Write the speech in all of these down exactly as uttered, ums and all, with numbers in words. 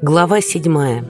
Глава седьмая.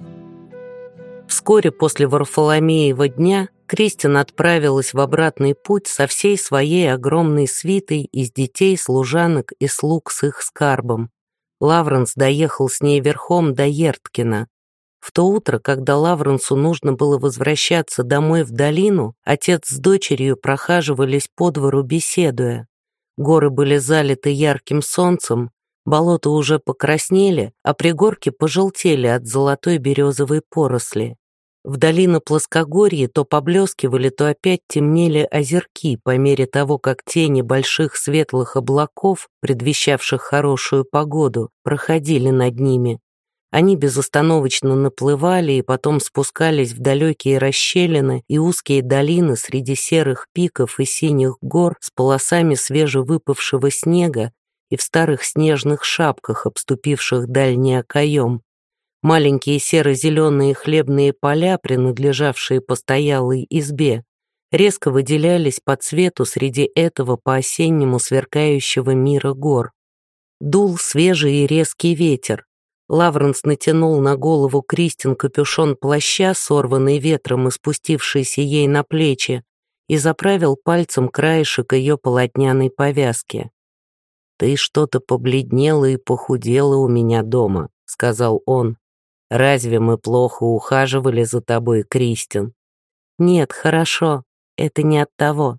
Вскоре после Варфоломеева дня Кристин отправилась в обратный путь со всей своей огромной свитой из детей, служанок и слуг с их скарбом. Лавренс доехал с ней верхом до Ерткина. В то утро, когда Лавренсу нужно было возвращаться домой в долину, отец с дочерью прохаживались по двору, беседуя. Горы были залиты ярким солнцем, болота уже покраснели, а пригорки пожелтели от золотой березовой поросли. Вдали на плоскогорье то поблескивали, то опять темнели озерки по мере того, как тени больших светлых облаков, предвещавших хорошую погоду, проходили над ними. Они безостановочно наплывали и потом спускались в далекие расщелины и узкие долины среди серых пиков и синих гор с полосами свежевыпавшего снега и в старых снежных шапках, обступивших дальний окоем. Маленькие серо-зеленые хлебные поля, принадлежавшие постоялой избе, резко выделялись по цвету среди этого по-осеннему сверкающего мира гор. Дул свежий и резкий ветер. Лавренс натянул на голову Кристин капюшон плаща, сорванный ветром и спустившийся ей на плечи, и заправил пальцем краешек ее полотняной повязки. «Ты что-то побледнела и похудела у меня дома», — сказал он. «Разве мы плохо ухаживали за тобой, Кристин?» «Нет, хорошо, это не от того».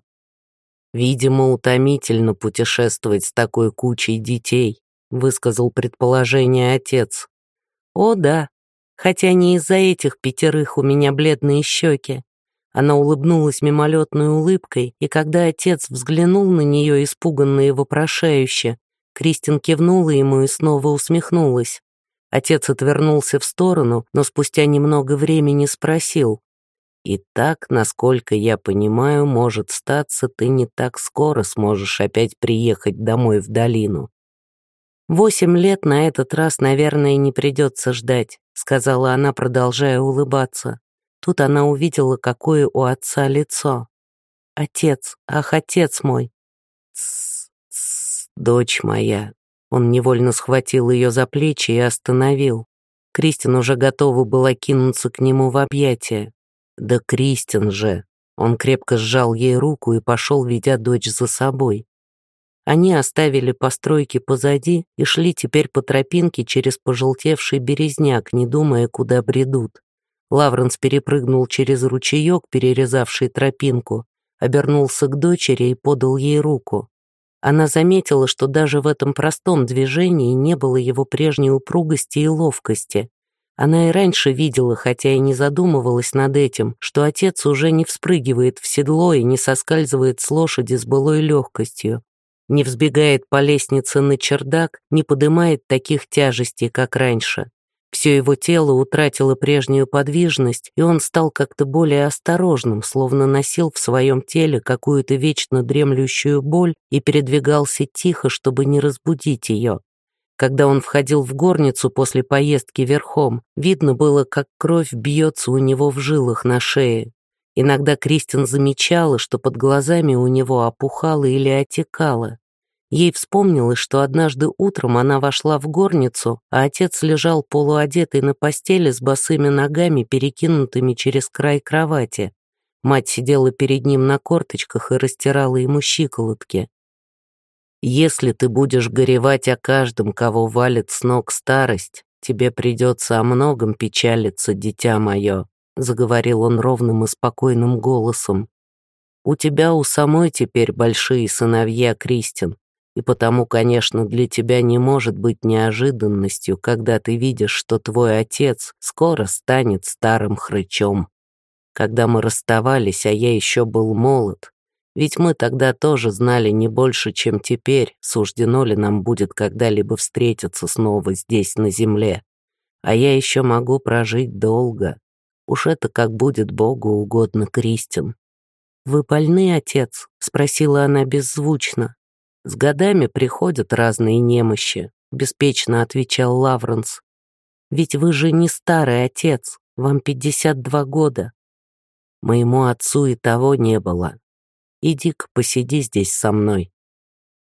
«Видимо, утомительно путешествовать с такой кучей детей», — высказал предположение отец. «О, да, хотя не из-за этих пятерых у меня бледные щеки». Она улыбнулась мимолетной улыбкой, и когда отец взглянул на нее испуганно и вопрошающе, Кристин кивнула ему и снова усмехнулась. Отец отвернулся в сторону, но спустя немного времени спросил: «Итак, насколько я понимаю, может статься, ты не так скоро сможешь опять приехать домой в долину». «Восемь лет на этот раз, наверное, не придется ждать», — сказала она, продолжая улыбаться. Тут она увидела, какое у отца лицо. «Отец, ах, отец мой!» «Тссс, тссс, дочь моя!» Он невольно схватил ее за плечи и остановил. Кристин уже готова была кинуться к нему в объятия. «Да Кристин же!» Он крепко сжал ей руку и пошел, ведя дочь за собой. Они оставили постройки позади и шли теперь по тропинке через пожелтевший березняк, не думая, куда бредут. Лавренс перепрыгнул через ручеек, перерезавший тропинку, обернулся к дочери и подал ей руку. Она заметила, что даже в этом простом движении не было его прежней упругости и ловкости. Она и раньше видела, хотя и не задумывалась над этим, что отец уже не вспрыгивает в седло и не соскальзывает с лошади с былой легкостью, не взбегает по лестнице на чердак, не подымает таких тяжестей, как раньше. Все его тело утратило прежнюю подвижность, и он стал как-то более осторожным, словно носил в своем теле какую-то вечно дремлющую боль и передвигался тихо, чтобы не разбудить ее. Когда он входил в горницу после поездки верхом, видно было, как кровь бьется у него в жилах на шее. Иногда Кристин замечала, что под глазами у него опухало или отекало. Ей вспомнилось, что однажды утром она вошла в горницу, а отец лежал полуодетый на постели с босыми ногами, перекинутыми через край кровати. Мать сидела перед ним на корточках и растирала ему щиколотки. «Если ты будешь горевать о каждом, кого валит с ног старость, тебе придется о многом печалиться, дитя мое», заговорил он ровным и спокойным голосом. «У тебя у самой теперь большие сыновья, Кристин. И потому, конечно, для тебя не может быть неожиданностью, когда ты видишь, что твой отец скоро станет старым хрычом. Когда мы расставались, а я еще был молод, ведь мы тогда тоже знали не больше, чем теперь, суждено ли нам будет когда-либо встретиться снова здесь, на земле. А я еще могу прожить долго. Уж это как будет Богу угодно, Кристин». «Вы больны, отец?» — спросила она беззвучно. «С годами приходят разные немощи», — беспечно отвечал Лавренс. «Ведь вы же не старый отец, вам пятьдесят два года». «Моему отцу и того не было. Иди-ка посиди здесь со мной».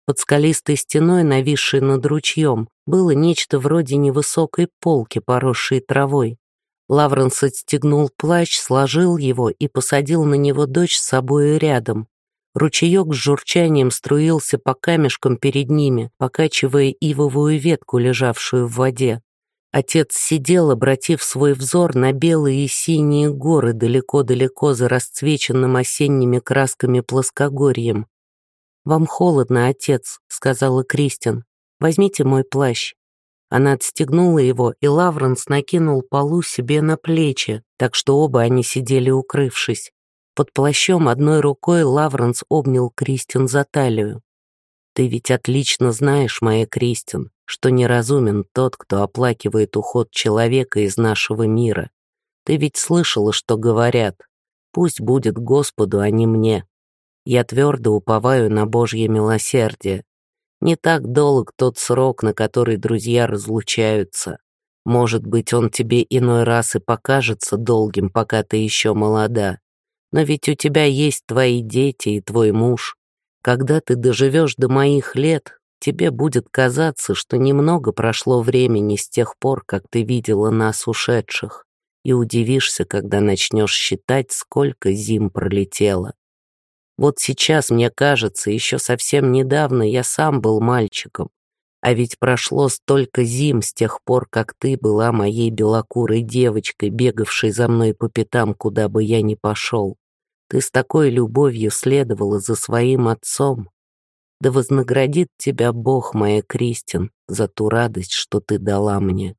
Под скалистой стеной, нависшей над ручьем, было нечто вроде невысокой полки, поросшей травой. Лавренс отстегнул плащ, сложил его и посадил на него дочь с собою рядом. Ручеек с журчанием струился по камешкам перед ними, покачивая ивовую ветку, лежавшую в воде. Отец сидел, обратив свой взор на белые и синие горы далеко-далеко за расцвеченным осенними красками плоскогорьем. «Вам холодно, отец», — сказала Кристин. «Возьмите мой плащ». Она отстегнула его, и Лавренс накинул полу себе на плечи, так что оба они сидели укрывшись. Под плащом одной рукой Лавренс обнял Кристин за талию. «Ты ведь отлично знаешь, моя Кристин, что неразумен тот, кто оплакивает уход человека из нашего мира. Ты ведь слышала, что говорят: пусть будет Господу, а не мне. Я твердо уповаю на Божье милосердие. Не так долг тот срок, на который друзья разлучаются. Может быть, он тебе иной раз и покажется долгим, пока ты еще молода. Но ведь у тебя есть твои дети и твой муж. Когда ты доживешь до моих лет, тебе будет казаться, что немного прошло времени с тех пор, как ты видела нас ушедших, и удивишься, когда начнешь считать, сколько зим пролетело. Вот сейчас, мне кажется, еще совсем недавно я сам был мальчиком, а ведь прошло столько зим с тех пор, как ты была моей белокурой девочкой, бегавшей за мной по пятам, куда бы я ни пошел. Ты с такой любовью следовала за своим отцом. Да вознаградит тебя Бог, моя Кристин, за ту радость, что ты дала мне.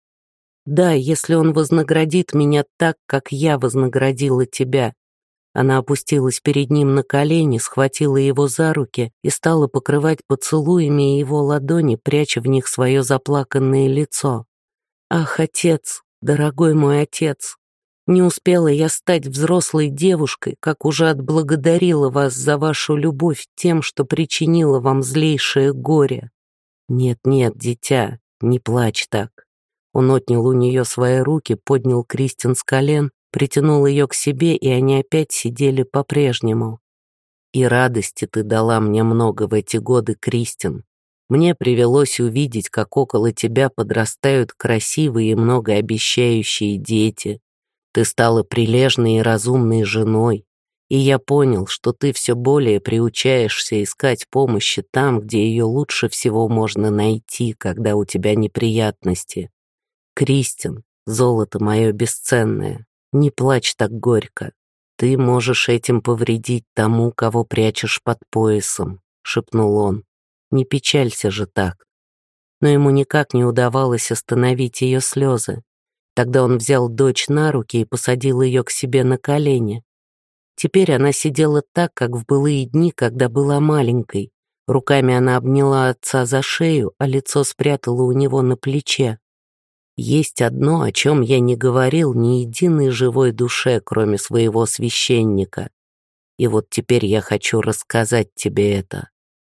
Да, если он вознаградит меня так, как я вознаградила тебя». Она опустилась перед ним на колени, схватила его за руки и стала покрывать поцелуями его ладони, пряча в них свое заплаканное лицо. «Ах, отец, дорогой мой отец, не успела я стать взрослой девушкой, как уже отблагодарила вас за вашу любовь тем, что причинила вам злейшее горе. Нет-нет, дитя, не плачь так». Он отнял у нее свои руки, поднял Кристин с колен, притянул ее к себе, и они опять сидели по-прежнему. «И радости ты дала мне много в эти годы, Кристин. Мне привелось увидеть, как около тебя подрастают красивые и многообещающие дети. Ты стала прилежной и разумной женой, и я понял, что ты все более приучаешься искать помощи там, где ее лучше всего можно найти, когда у тебя неприятности. Кристин, золото мое бесценное, не плачь так горько. Ты можешь этим повредить тому, кого прячешь под поясом», — шепнул он. «Не печалься же так». Но ему никак не удавалось остановить ее слезы. Тогда он взял дочь на руки и посадил ее к себе на колени. Теперь она сидела так, как в былые дни, когда была маленькой. Руками она обняла отца за шею, а лицо спрятала у него на плече. «Есть одно, о чем я не говорил ни единой живой душе, кроме своего священника. И вот теперь я хочу рассказать тебе это.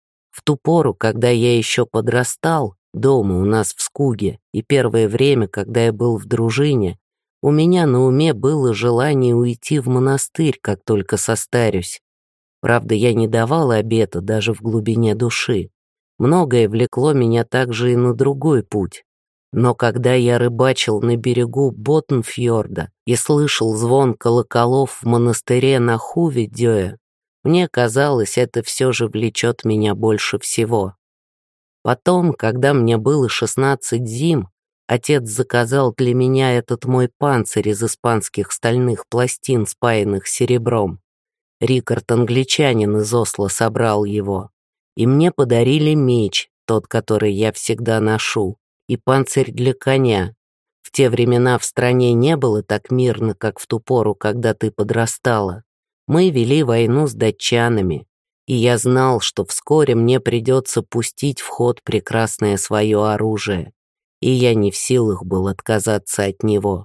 В ту пору, когда я еще подрастал, дома у нас в Скуге, и первое время, когда я был в дружине, у меня на уме было желание уйти в монастырь, как только состарюсь. Правда, я не давал обета даже в глубине души. Многое влекло меня также и на другой путь. Но когда я рыбачил на берегу Ботнфьорда и слышал звон колоколов в монастыре на Хуведёе, мне казалось, это все же влечет меня больше всего. Потом, когда мне было шестнадцать зим, отец заказал для меня этот мой панцирь из испанских стальных пластин, спаянных серебром. Рикард, англичанин из Осло, собрал его. И мне подарили меч, тот, который я всегда ношу, и панцирь для коня. В те времена в стране не было так мирно, как в ту пору, когда ты подрастала. Мы вели войну с датчанами, и я знал, что вскоре мне придется пустить в ход прекрасное свое оружие, и я не в силах был отказаться от него.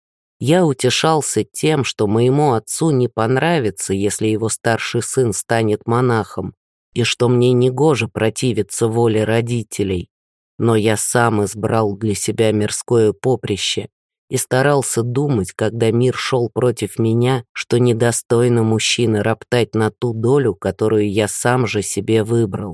Я утешался тем, что моему отцу не понравится, если его старший сын станет монахом, и что мне негоже противиться воле родителей. Но я сам избрал для себя мирское поприще и старался думать, когда мир шел против меня, что недостойно мужчины роптать на ту долю, которую я сам же себе выбрал.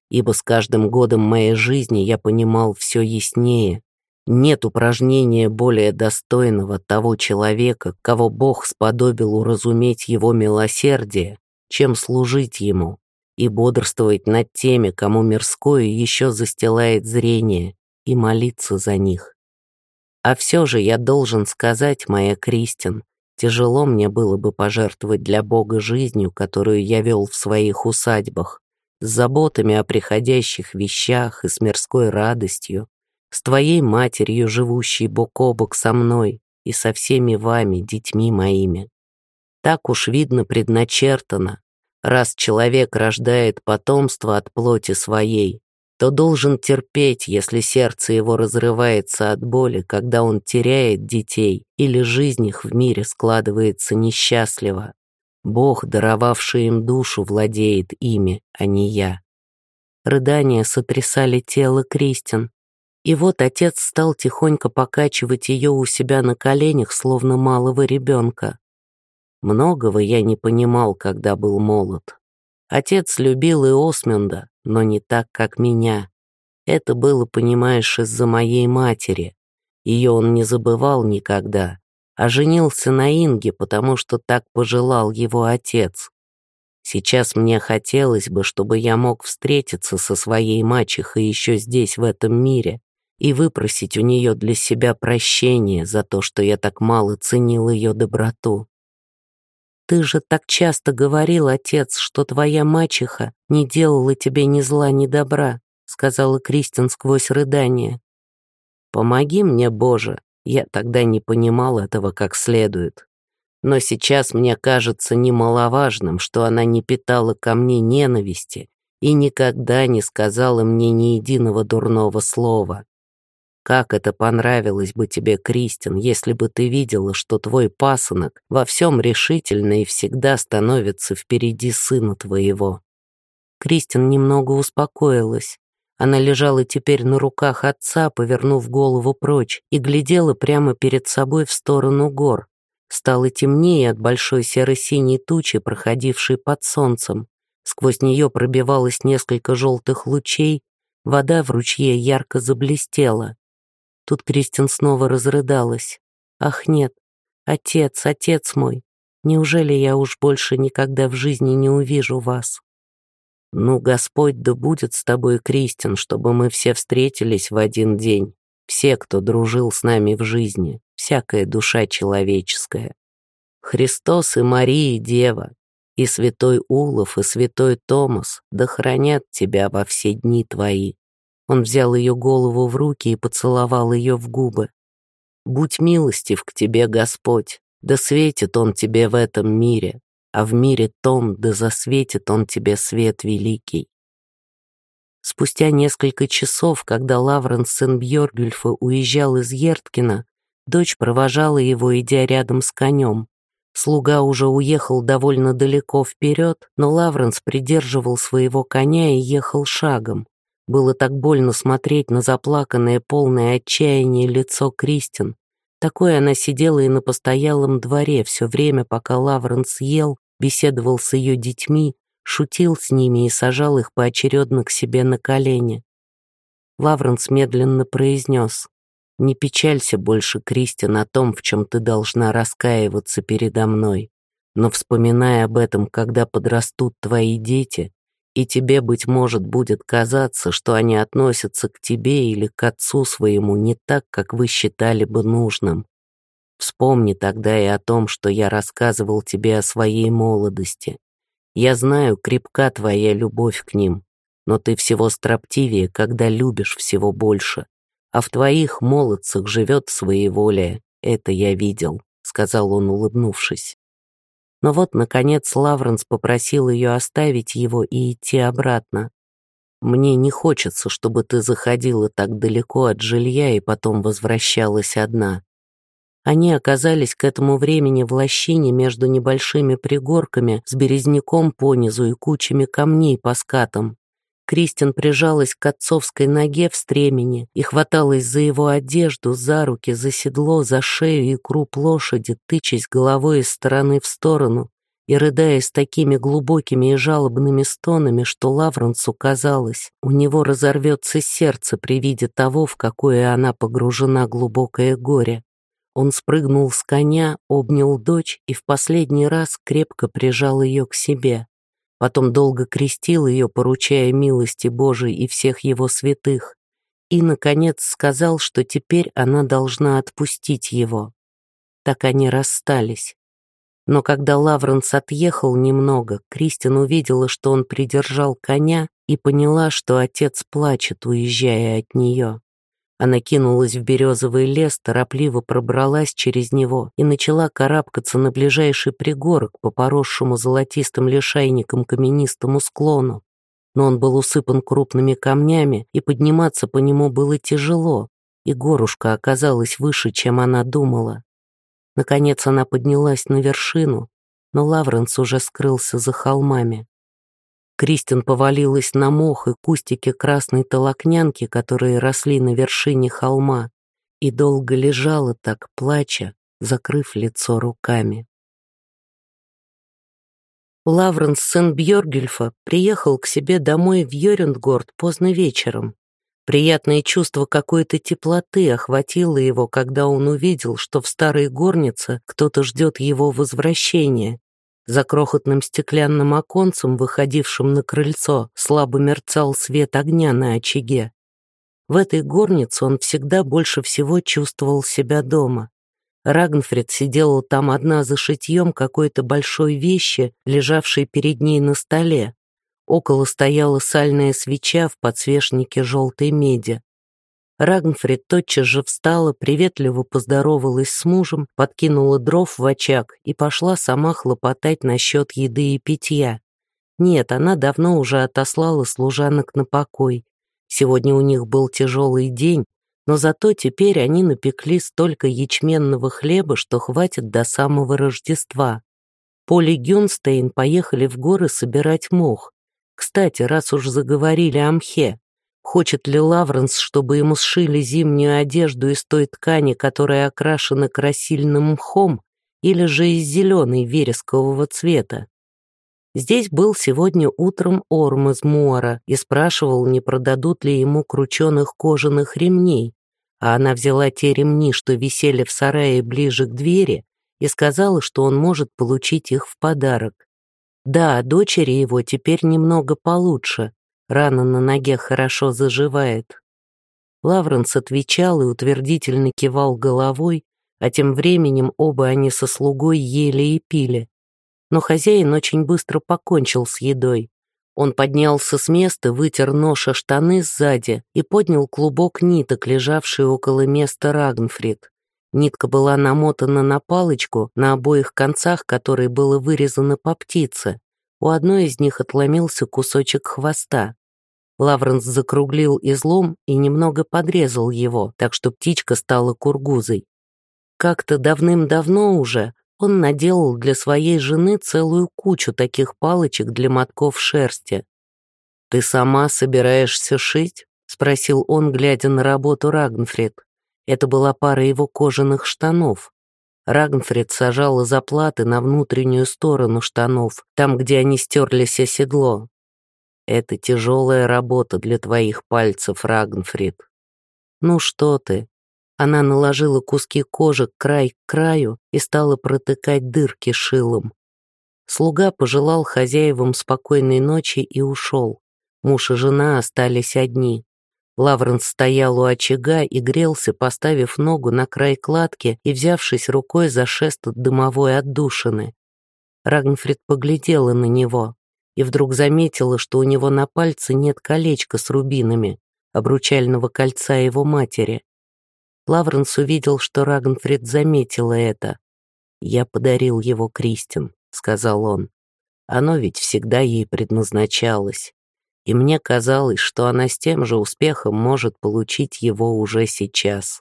ибо с каждым годом моей жизни я понимал все яснее. Нет упражнения более достойного того человека, кого Бог сподобил уразуметь его милосердие, чем служить ему и бодрствовать над теми, кому мирское еще застилает зрение, и молиться за них. А все же я должен сказать, моя Кристин, тяжело мне было бы пожертвовать для Бога жизнью, которую я вел в своих усадьбах, с заботами о приходящих вещах и с мирской радостью, с твоей матерью, живущей бок о бок со мной, и со всеми вами, детьми моими. Так уж видно предначертано, раз человек рождает потомство от плоти своей, то должен терпеть, если сердце его разрывается от боли, когда он теряет детей или жизнь их в мире складывается несчастливо. Бог, даровавший им душу, владеет ими, а не я. Рыдания сотрясали тело Кристин, и вот отец стал тихонько покачивать ее у себя на коленях, словно малого ребенка. Многого я не понимал, когда был молод. Отец любил и Осмунда, но не так, как меня. Это было, понимаешь, из-за моей матери. Ее он не забывал никогда, а женился на Инге, потому что так пожелал его отец. Сейчас мне хотелось бы, чтобы я мог встретиться со своей мачехой еще здесь, в этом мире, и выпросить у нее для себя прощения за то, что я так мало ценил ее доброту. «Ты же так часто говорил, отец, что твоя мачеха не делала тебе ни зла, ни добра», сказала Кристин сквозь рыдание. «Помоги мне, Боже, я тогда не понимал этого как следует. Но сейчас мне кажется немаловажным, что она не питала ко мне ненависти и никогда не сказала мне ни единого дурного слова. Как это понравилось бы тебе, Кристин, если бы ты видела, что твой пасынок во всем решительно и всегда становится впереди сына твоего». Кристин немного успокоилась. Она лежала теперь на руках отца, повернув голову прочь, и глядела прямо перед собой в сторону гор. Стало темнее от большой серо-синей тучи, проходившей под солнцем. Сквозь нее пробивалось несколько желтых лучей, вода в ручье ярко заблестела. Тут Кристин снова разрыдалась. «Ах нет, отец, отец мой, неужели я уж больше никогда в жизни не увижу вас?» «Ну, Господь да будет с тобой, Кристин, чтобы мы все встретились в один день, все, кто дружил с нами в жизни, всякая душа человеческая. Христос и Мария Дева, и святой Улов, и святой Томас, да хранят тебя во все дни твои». Он взял ее голову в руки и поцеловал ее в губы. «Будь милостив к тебе, Господь, да светит Он тебе в этом мире, а в мире том, да засветит Он тебе свет великий». Спустя несколько часов, когда Лавренс, сын Бьоргюльфа, уезжал из Ерткина, дочь провожала его, идя рядом с конем. Слуга уже уехал довольно далеко вперед, но Лавренс придерживал своего коня и ехал шагом. Было так больно смотреть на заплаканное, полное отчаяние лицо Кристин. Такой она сидела и на постоялом дворе все время, пока Лавренс ел, беседовал с ее детьми, шутил с ними и сажал их поочередно к себе на колени. Лавренс медленно произнес: «Не печалься больше, Кристин, о том, в чем ты должна раскаиваться передо мной, но вспоминай об этом, когда подрастут твои дети, и тебе, быть может, будет казаться, что они относятся к тебе или к отцу своему не так, как вы считали бы нужным. Вспомни тогда и о том, что я рассказывал тебе о своей молодости. Я знаю, крепка твоя любовь к ним, но ты всего строптивее, когда любишь всего больше, а в твоих молодцах живет своеволие, это я видел», — сказал он, улыбнувшись. Но вот, наконец, Лавренс попросил ее оставить его и идти обратно. «Мне не хочется, чтобы ты заходила так далеко от жилья и потом возвращалась одна». Они оказались к этому времени в лощине между небольшими пригорками с березняком понизу и кучами камней по скатам. Кристин прижалась к отцовской ноге в стремени и хваталась за его одежду, за руки, за седло, за шею и круп лошади, тычась головой из стороны в сторону и рыдая с такими глубокими и жалобными стонами, что Лавренсу казалось, у него разорвется сердце при виде того, в какое она погружена глубокое горе. Он спрыгнул с коня, обнял дочь и в последний раз крепко прижал ее к себе. Потом долго крестил ее, поручая милости Божией и всех его святых, и, наконец, сказал, что теперь она должна отпустить его. Так они расстались. Но когда Лавренс отъехал немного, Кристин увидела, что он придержал коня, и поняла, что отец плачет, уезжая от нее. Она кинулась в березовый лес, торопливо пробралась через него и начала карабкаться на ближайший пригорок по поросшему золотистым лишайником каменистому склону. Но он был усыпан крупными камнями, и подниматься по нему было тяжело, и горушка оказалась выше, чем она думала. Наконец она поднялась на вершину, но Лавренс уже скрылся за холмами. Кристин повалилась на мох и кустики красной толокнянки, которые росли на вершине холма, и долго лежала так, плача, закрыв лицо руками. Лавренс, сын Бьоргюльфа, приехал к себе домой в Йорюндгорд поздно вечером. Приятное чувство какой-то теплоты охватило его, когда он увидел, что в старой горнице кто-то ждет его возвращения. За крохотным стеклянным оконцем, выходившим на крыльцо, слабо мерцал свет огня на очаге. В этой горнице он всегда больше всего чувствовал себя дома. Рагнфрид сидела там одна за шитьем какой-то большой вещи, лежавшей перед ней на столе. Около стояла сальная свеча в подсвечнике желтой меди. Рагнфрид тотчас же встала, приветливо поздоровалась с мужем, подкинула дров в очаг и пошла сама хлопотать насчет еды и питья. Нет, она давно уже отослала служанок на покой. Сегодня у них был тяжелый день, но зато теперь они напекли столько ячменного хлеба, что хватит до самого Рождества. Поль и Гюнстейн поехали в горы собирать мох. Кстати, раз уж заговорили о мхе, хочет ли Лавренс, чтобы ему сшили зимнюю одежду из той ткани, которая окрашена красильным мхом, или же из зеленой верескового цвета? Здесь был сегодня утром Орм из Муара и спрашивал, не продадут ли ему крученых кожаных ремней, а она взяла те ремни, что висели в сарае ближе к двери, и сказала, что он может получить их в подарок. Да, дочери его теперь немного получше, рана на ноге хорошо заживает. Лавренс отвечал и утвердительно кивал головой, а тем временем оба они со слугой ели и пили. Но хозяин очень быстро покончил с едой. Он поднялся с места, вытер нож о штаны сзади и поднял клубок ниток, лежавший около места Рагнфрид. Нитка была намотана на палочку, на обоих концах которой было вырезано по птице. У одной из них отломился кусочек хвоста. Лавренс закруглил излом и немного подрезал его, так что птичка стала кургузой. Как-то давным-давно уже он наделал для своей жены целую кучу таких палочек для мотков шерсти. «Ты сама собираешься шить?» — спросил он, глядя на работу Рагнфрид. Это была пара его кожаных штанов. Рагнфрид сажала заплаты на внутреннюю сторону штанов, там, где они стерлись о седло. «Это тяжелая работа для твоих пальцев, Рагнфрид». «Ну что ты?» Она наложила куски кожи край к краю и стала протыкать дырки шилом. Слуга пожелал хозяевам спокойной ночи и ушел. Муж и жена остались одни. Лавренс стоял у очага и грелся, поставив ногу на край кладки и взявшись рукой за шест от дымовой отдушины. Рагнфрид поглядела на него и вдруг заметила, что у него на пальце нет колечка с рубинами, обручального кольца его матери. Лавренс увидел, что Рагнфрид заметила это. «Я подарил его Кристин», — сказал он. «Оно ведь всегда ей предназначалось. И мне казалось, что она с тем же успехом может получить его уже сейчас».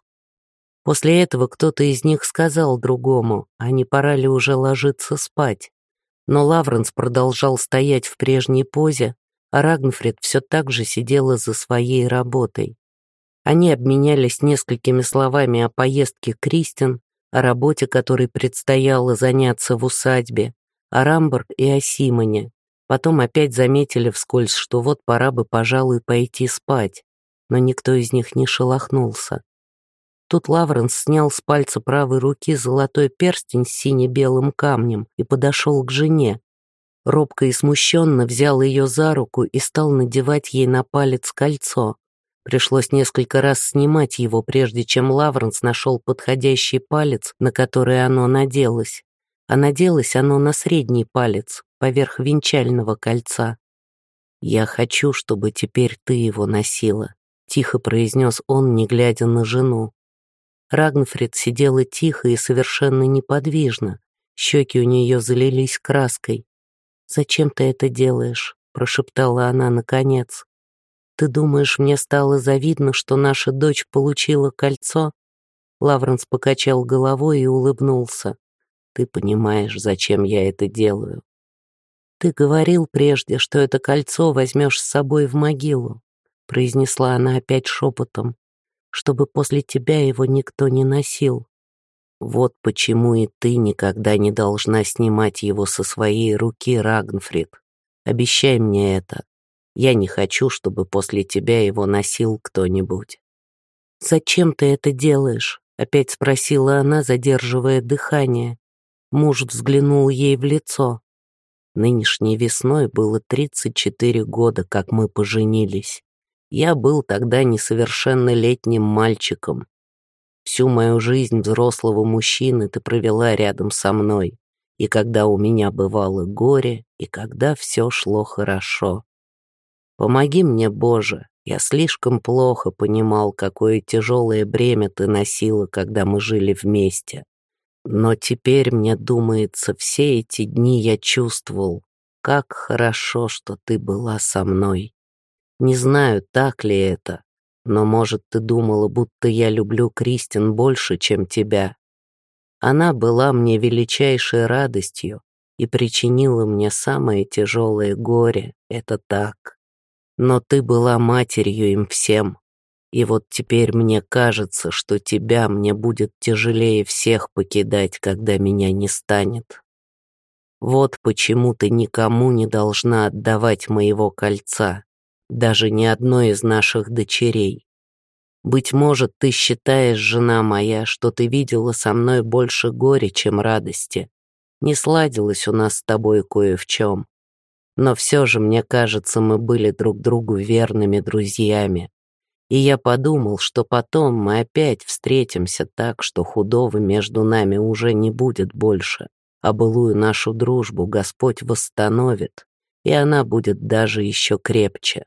После этого кто-то из них сказал другому, а не пора ли уже ложиться спать. Но Лавренс продолжал стоять в прежней позе, а Рагнфрид все так же сидела за своей работой. Они обменялись несколькими словами о поездке Кристин, о работе, которой предстояло заняться в усадьбе, о Рамборг и о Симоне. Потом опять заметили вскользь, что вот пора бы, пожалуй, пойти спать, но никто из них не шелохнулся. Тут Лавренс снял с пальца правой руки золотой перстень с сине-белым камнем и подошел к жене. Робко и смущенно взял ее за руку и стал надевать ей на палец кольцо. Пришлось несколько раз снимать его, прежде чем Лавренс нашел подходящий палец, на который оно наделось. А наделось оно на средний палец, поверх венчального кольца. «Я хочу, чтобы теперь ты его носила», — тихо произнес он, не глядя на жену. Рагнфрид сидела тихо и совершенно неподвижно. Щеки у нее залились краской. «Зачем ты это делаешь?» — прошептала она наконец. «Ты думаешь, мне стало завидно, что наша дочь получила кольцо?» Лавренс покачал головой и улыбнулся. «Ты понимаешь, зачем я это делаю?» «Ты говорил прежде, что это кольцо возьмешь с собой в могилу», произнесла она опять шепотом, «чтобы после тебя его никто не носил. Вот почему и ты никогда не должна снимать его со своей руки, Рагнфрид. Обещай мне это. Я не хочу, чтобы после тебя его носил кто-нибудь». «Зачем ты это делаешь?» — опять спросила она, задерживая дыхание. Муж взглянул ей в лицо. «Нынешней весной было тридцать четыре года, как мы поженились. Я был тогда несовершеннолетним мальчиком. Всю мою жизнь взрослого мужчины ты провела рядом со мной, и когда у меня бывало горе, и когда все шло хорошо. Помоги мне, Боже, я слишком плохо понимал, какое тяжелое бремя ты носила, когда мы жили вместе. Но теперь, мне думается, все эти дни я чувствовал, как хорошо, что ты была со мной. Не знаю, так ли это, но, может, ты думала, будто я люблю Кристин больше, чем тебя. Она была мне величайшей радостью и причинила мне самое тяжелое горе, это так. Но ты была матерью им всем. И вот теперь мне кажется, что тебя мне будет тяжелее всех покидать, когда меня не станет. Вот почему ты никому не должна отдавать моего кольца, даже ни одной из наших дочерей. Быть может, ты считаешь, жена моя, что ты видела со мной больше горя, чем радости. Не сладилось у нас с тобой кое в чем. Но все же, мне кажется, мы были друг другу верными друзьями. И я подумал, что потом мы опять встретимся так, что худого между нами уже не будет больше, а былую нашу дружбу Господь восстановит, и она будет даже еще крепче».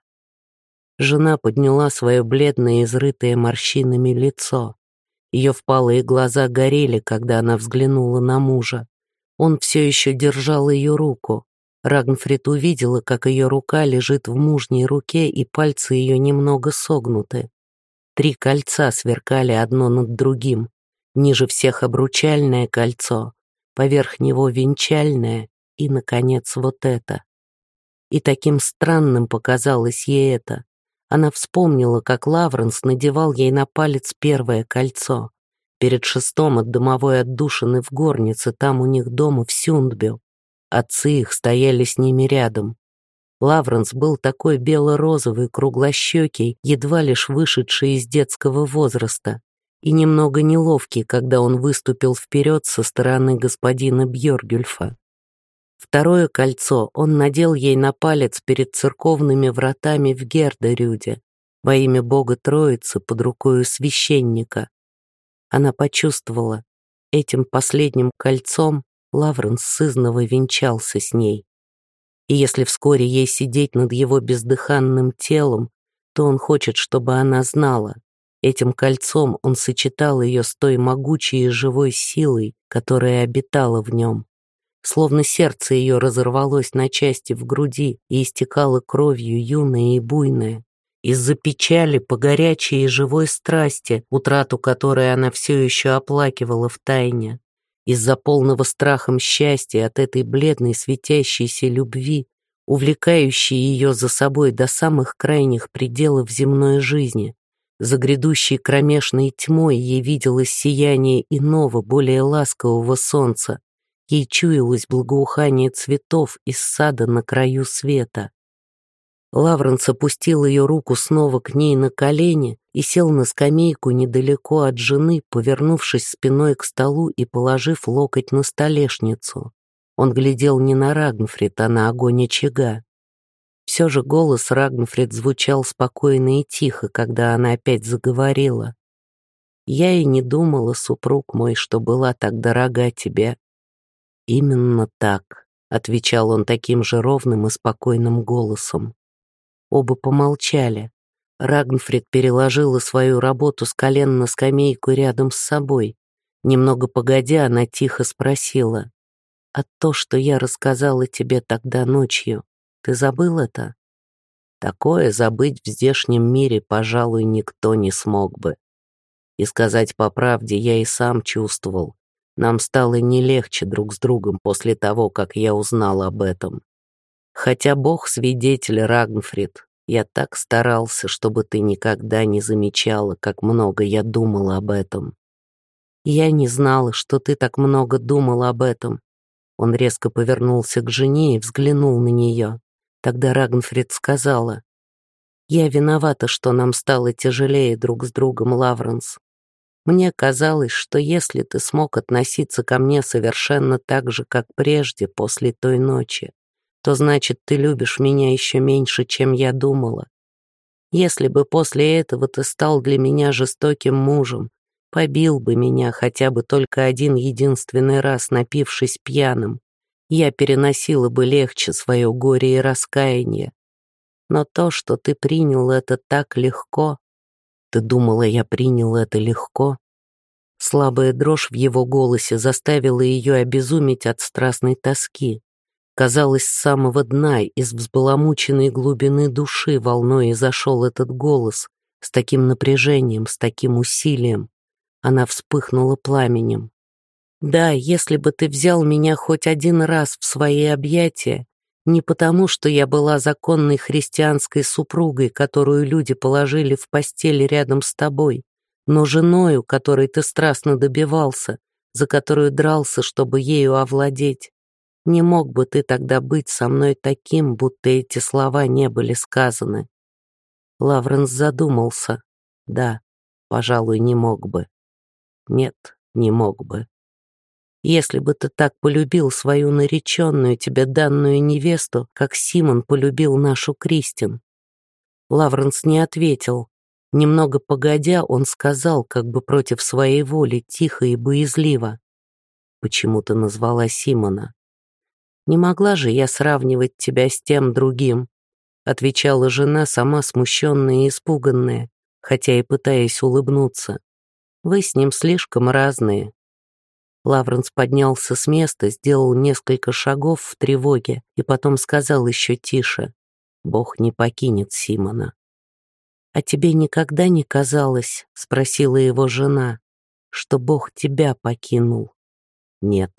Жена подняла свое бледное, изрытое морщинами лицо. Ее впалые глаза горели, когда она взглянула на мужа. Он все еще держал ее руку. Рагнфрид увидела, как ее рука лежит в мужней руке, и пальцы ее немного согнуты. Три кольца сверкали одно над другим. Ниже всех обручальное кольцо, поверх него венчальное и, наконец, вот это. И таким странным показалось ей это. Она вспомнила, как Лавренс надевал ей на палец первое кольцо. Перед шестом от домовой отдушины в горнице, там у них дома в Сюндбю. Отцы их стояли с ними рядом. Лавренс был такой бело-розовый, круглощекий, едва лишь вышедший из детского возраста, и немного неловкий, когда он выступил вперед со стороны господина Бьоргюльфа. Второе кольцо он надел ей на палец перед церковными вратами в Гердерюде во имя Бога Троицы под рукою священника. Она почувствовала, этим последним кольцом Лавренс сызново венчался с ней. И если вскоре ей сидеть над его бездыханным телом, то он хочет, чтобы она знала, этим кольцом он сочетал ее с той могучей и живой силой, которая обитала в нем. Словно сердце ее разорвалось на части в груди и истекало кровью юное и буйное. Из-за печали по горячей и живой страсти, утрату которой она все еще оплакивала втайне. Из-за полного страхом счастья от этой бледной светящейся любви, увлекающей ее за собой до самых крайних пределов земной жизни. За грядущей кромешной тьмой ей виделось сияние иного, более ласкового солнца, Ей чуялось благоухание цветов из сада на краю света. Лавренс опустил ее руку снова к ней на колени и сел на скамейку недалеко от жены, повернувшись спиной к столу и положив локоть на столешницу. Он глядел не на Рагнфрид, а на огонь очага. Все же голос Рагнфрид звучал спокойно и тихо, когда она опять заговорила. «Я и не думала, супруг мой, что была так дорога тебе». «Именно так», — отвечал он таким же ровным и спокойным голосом. Оба помолчали. Рагнфрид переложила свою работу с колен на скамейку рядом с собой. Немного погодя, она тихо спросила: «А то, что я рассказала тебе тогда ночью, ты забыл это?» «Такое забыть в здешнем мире, пожалуй, никто не смог бы. И сказать по правде, я и сам чувствовал. Нам стало не легче друг с другом после того, как я узнал об этом. Хотя Бог свидетель, Рагнфрид, я так старался, чтобы ты никогда не замечала, как много я думал об этом». «Я не знала, что ты так много думал об этом». Он резко повернулся к жене и взглянул на нее. Тогда Рагнфрид сказала: «Я виновата, что нам стало тяжелее друг с другом, Лавренс. Мне казалось, что если ты смог относиться ко мне совершенно так же, как прежде, после той ночи, то значит, ты любишь меня еще меньше, чем я думала. Если бы после этого ты стал для меня жестоким мужем, побил бы меня хотя бы только один единственный раз, напившись пьяным, я переносила бы легче свое горе и раскаяние. Но то, что ты принял это так легко... Ты думала, я принял это легко?» Слабая дрожь в его голосе заставила ее обезуметь от страстной тоски. Казалось, с самого дна, из взбаламученной глубины души волной изошел этот голос, с таким напряжением, с таким усилием. Она вспыхнула пламенем. «Да, если бы ты взял меня хоть один раз в свои объятия, не потому, что я была законной христианской супругой, которую люди положили в постели рядом с тобой, но женою, которой ты страстно добивался, за которую дрался, чтобы ею овладеть, не мог бы ты тогда быть со мной таким, будто эти слова не были сказаны». Лавренс задумался. Да, пожалуй, не мог бы. Нет, не мог бы. Если бы ты так полюбил свою нареченную тебе данную невесту, как Симон полюбил нашу Кристин. Лавренс не ответил. Немного погодя, он сказал, как бы против своей воли, тихо и боязливо: «Почему ты назвала Симона?» «Не могла же я сравнивать тебя с тем другим», отвечала жена, сама смущенная и испуганная, хотя и пытаясь улыбнуться. «Вы с ним слишком разные». Лавренс поднялся с места, сделал несколько шагов в тревоге и потом сказал еще тише: «Бог не покинет Симона». «А тебе никогда не казалось, — спросила его жена, — что Бог тебя покинул?» «Нет».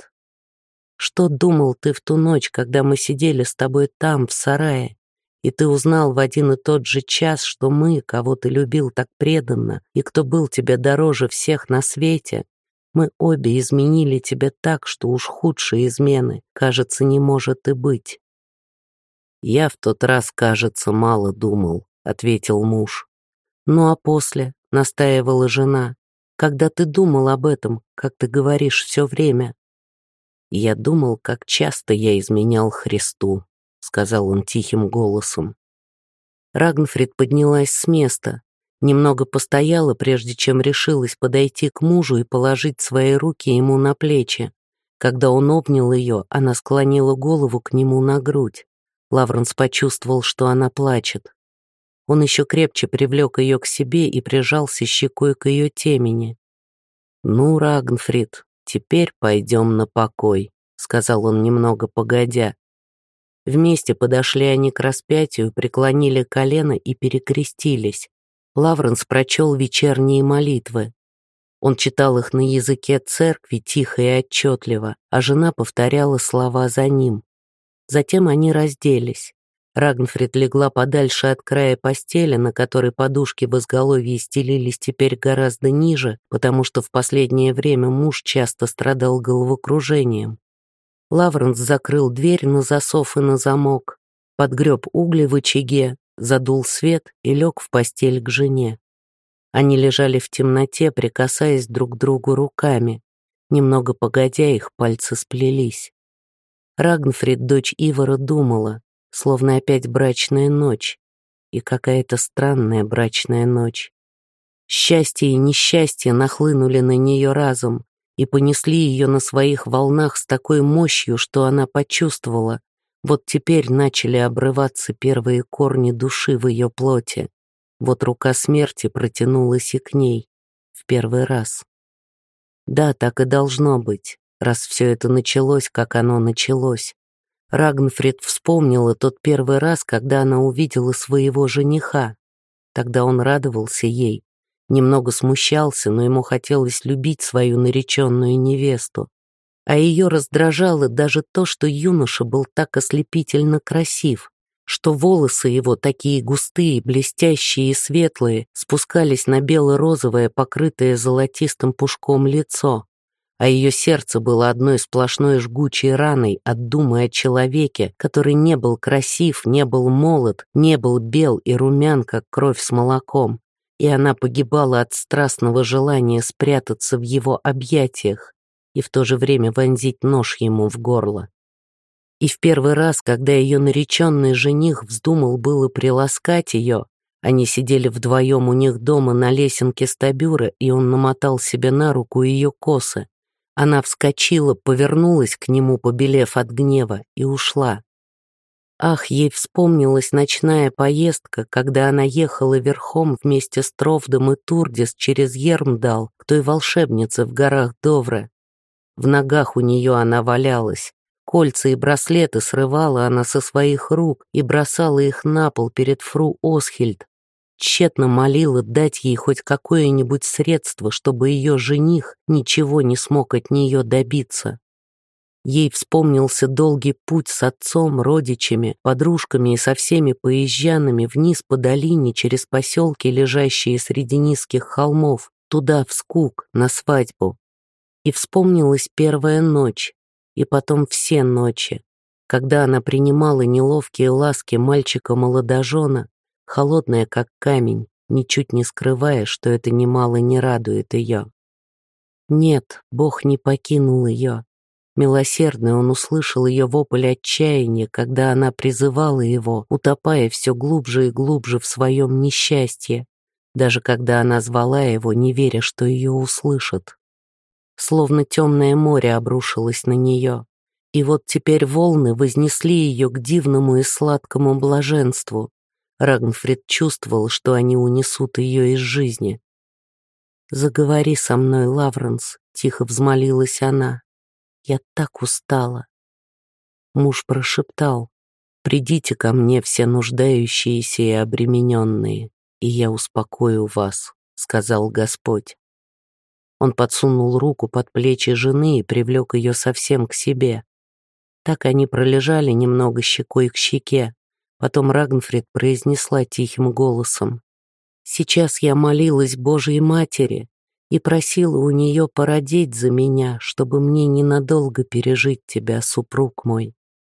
«Что думал ты в ту ночь, когда мы сидели с тобой там, в сарае, и ты узнал в один и тот же час, что мы, кого ты любил так преданно и кто был тебе дороже всех на свете, мы обе изменили тебя так, что уж худшей измены, кажется, не может и быть?» «Я в тот раз, кажется, мало думал», — ответил муж. «Ну а после», — настаивала жена, — «когда ты думал об этом, как ты говоришь все время?» «Я думал, как часто я изменял Христу», — сказал он тихим голосом. Рагнфрид поднялась с места, немного постояла, прежде чем решилась подойти к мужу и положить свои руки ему на плечи. Когда он обнял ее, она склонила голову к нему на грудь. Лавренс почувствовал, что она плачет. Он еще крепче привлек ее к себе и прижался щекой к ее темени. «Ну, Рагнфрид, теперь пойдем на покой», — сказал он немного погодя. Вместе подошли они к распятию, преклонили колено и перекрестились. Лавренс прочел вечерние молитвы. Он читал их на языке церкви тихо и отчетливо, а жена повторяла слова за ним. Затем они разделись. Рагнфрид легла подальше от края постели, на которой подушки в изголовье стелились теперь гораздо ниже, потому что в последнее время муж часто страдал головокружением. Лавренс закрыл дверь на засов и на замок, подгреб угли в очаге, задул свет и лег в постель к жене. Они лежали в темноте, прикасаясь друг к другу руками. Немного погодя, их пальцы сплелись. Рагнфрид, дочь Ивара, думала, словно опять брачная ночь, и какая-то странная брачная ночь. Счастье и несчастье нахлынули на нее разом и понесли ее на своих волнах с такой мощью, что она почувствовала, вот теперь начали обрываться первые корни души в ее плоти. Вот рука смерти протянулась и к ней в первый раз. Да, так и должно быть, раз все это началось, как оно началось. Рагнфрид вспомнила тот первый раз, когда она увидела своего жениха. Тогда он радовался ей, немного смущался, но ему хотелось любить свою нареченную невесту. А ее раздражало даже то, что юноша был так ослепительно красив, что волосы его, такие густые, блестящие и светлые, спускались на бело-розовое, покрытое золотистым пушком лицо, а ее сердце было одной сплошной жгучей раной от думы о человеке, который не был красив, не был молод, не был бел и румян, как кровь с молоком, и она погибала от страстного желания спрятаться в его объятиях и в то же время вонзить нож ему в горло. И в первый раз, когда ее нареченный жених вздумал было приласкать ее, они сидели вдвоем у них дома на лесенке стабюра, и он намотал себе на руку ее косы. Она вскочила, повернулась к нему, побелев от гнева, и ушла. Ах, ей вспомнилась ночная поездка, когда она ехала верхом вместе с Трофдом и Турдис через Ермдал к той волшебнице в горах Довре. В ногах у нее она валялась. Кольца и браслеты срывала она со своих рук и бросала их на пол перед фру Осхильд. Тщетно молила дать ей хоть какое-нибудь средство, чтобы ее жених ничего не смог от нее добиться. Ей вспомнился долгий путь с отцом, родичами, подружками и со всеми поезжанами вниз по долине через поселки, лежащие среди низких холмов, туда, в Скук, на свадьбу. И вспомнилась первая ночь, и потом все ночи, когда она принимала неловкие ласки мальчика-молодожена, холодная как камень, ничуть не скрывая, что это немало не радует ее. Нет, Бог не покинул ее. Милосердный он услышал ее вопль отчаяния, когда она призывала его, утопая все глубже и глубже в своем несчастье, даже когда она звала его, не веря, что ее услышат. Словно темное море обрушилось на нее, и вот теперь волны вознесли ее к дивному и сладкому блаженству. Рагнфрид чувствовал, что они унесут ее из жизни. «Заговори со мной, Лавренс», — тихо взмолилась она. «Я так устала». Муж прошептал: «Придите ко мне, все нуждающиеся и обремененные, и я успокою вас», — сказал Господь. Он подсунул руку под плечи жены и привлек ее совсем к себе. Так они пролежали немного щекой к щеке. Потом Рагнфрид произнесла тихим голосом: «Сейчас я молилась Божьей Матери и просила у нее породеть за меня, чтобы мне ненадолго пережить тебя, супруг мой».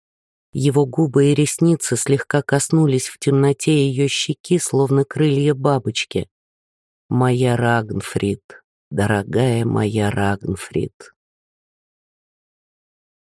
Его губы и ресницы слегка коснулись в темноте ее щеки, словно крылья бабочки. «Моя Рагнфрид, дорогая моя Рагнфрид».